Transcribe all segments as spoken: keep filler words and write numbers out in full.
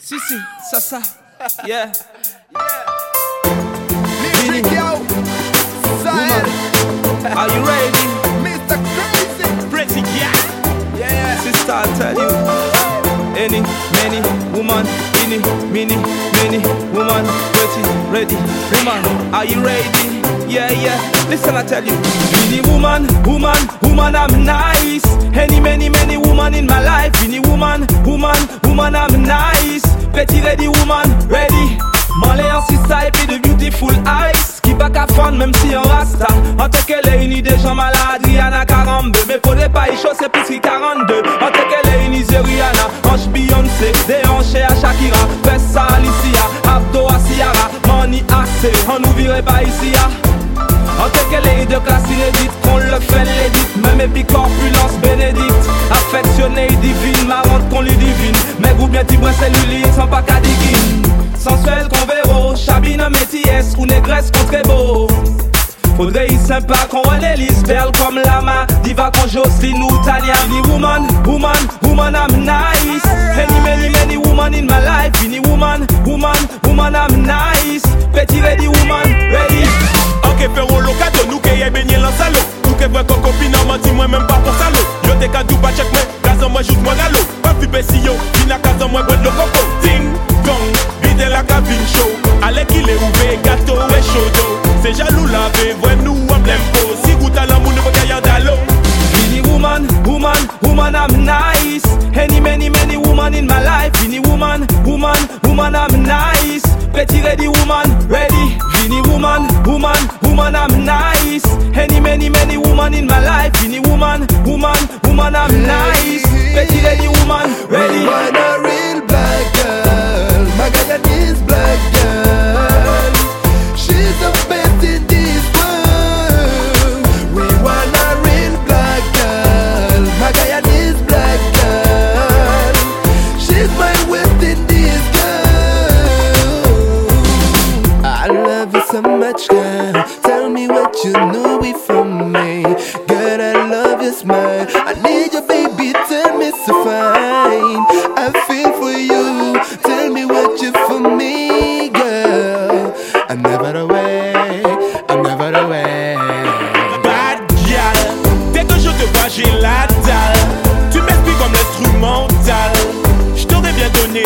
Si, si, ça, ça, yeah. Music, yo. Side. Are you ready? Mister Crazy. Pretty, yeah. Yeah. Sister, I tell you. Any, many, woman, any, many, many, woman, pretty, ready, woman, are you ready? Yeah, yeah, listen, I tell you. Many woman, woman, woman, I'm nice. Any, many, many woman in my life. Many woman, woman, woman, I'm nice. Pretty, ready, woman, ready. Malé en sista et puis de beautiful eyes. Qui pas qu'à fond même si on rasta. En tant qu'elle est unie des gens malades, Rihanna quarante-deux. Mais faudrait pas y chausser plus que quarante-deux. En tant qu'elle est unie c'est Rihanna, hanche Beyoncé, des hanches à Shakira, Fessa Alicia, Abdo à Ciara, Money assez, on nous virait pas ici ya. En tant qu'elle est de classe inédite, qu'on le fait l'édite, même épique corpulence bénédicte. Affectionnée divine, marrante qu'on lui divine. Mais goût bien tibrin cellulite, sans pas qu'à digine. Sensuel qu'on verra, chabine métiers ou négresse qu'on très beau. Faudrait y sympa qu'on relève belle comme Lama, diva qu'on Jocelyne ou Tania. Any woman, woman, woman I'm nice. Any many many woman in my life. Any woman, woman, woman I'm nice. Petit ready woman, ready. Ok ferons le cadeau, nous qui y baigné dans salon. Nous qui voit qu'on copine en menti, moi même pas pour salaud. Yo t'es qu'à tout pas check moi, gaz en moi joue moi l'eau. Pas plus bessillo, vina gaz en moi boîte le coco. Ding, dong, vide la cabine show. Allez qu'il est ouvert, gâteau et chaud. C'est jaloux lavé, voix nous en plein pot. Si goûte à l'amour, ne pas gaillard d'allô. Any woman, woman, woman I'm nice. Any many many woman in my life. Any woman, woman, woman I'm nice. Pretty ready woman, ready. Any woman, woman, woman I'm nice. Any many many woman in my life. Any woman, woman, woman I'm nice. Pretty ready woman, ready. We want a real black girl. My Guyanese black girl. She's the best in this world. We want a real black girl. My Guyanese black girl. She's my West Indies girl. I love you so much, girl. Tell me what you know it from me. Girl, I love your smile. I need your baby, tell me so fine. I feel for you. Tell me what you for me, girl. I'm never away, I'm never away. Bad gal, dès que je te vois j'ai la dalle. Tu m'expliques comme l'instrumental. Je t'aurais bien donné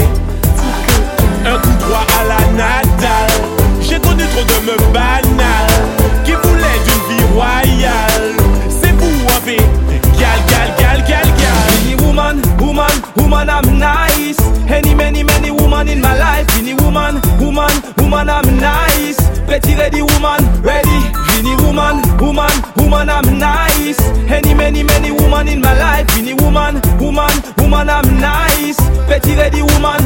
un coup droit à la Nadal. J'ai connu trop de meufs banales qui voulaient d'une vie royale. C'est vous en fait, gal, gal, gal, gal, gal. Any woman, woman, woman I'm nice. Any many many woman in my life. Any woman, woman, woman I'm nice. Pretty ready woman, ready. Any woman, woman, woman I'm nice. Any many many woman in my life. Any woman, woman, woman I'm nice. Pretty ready woman,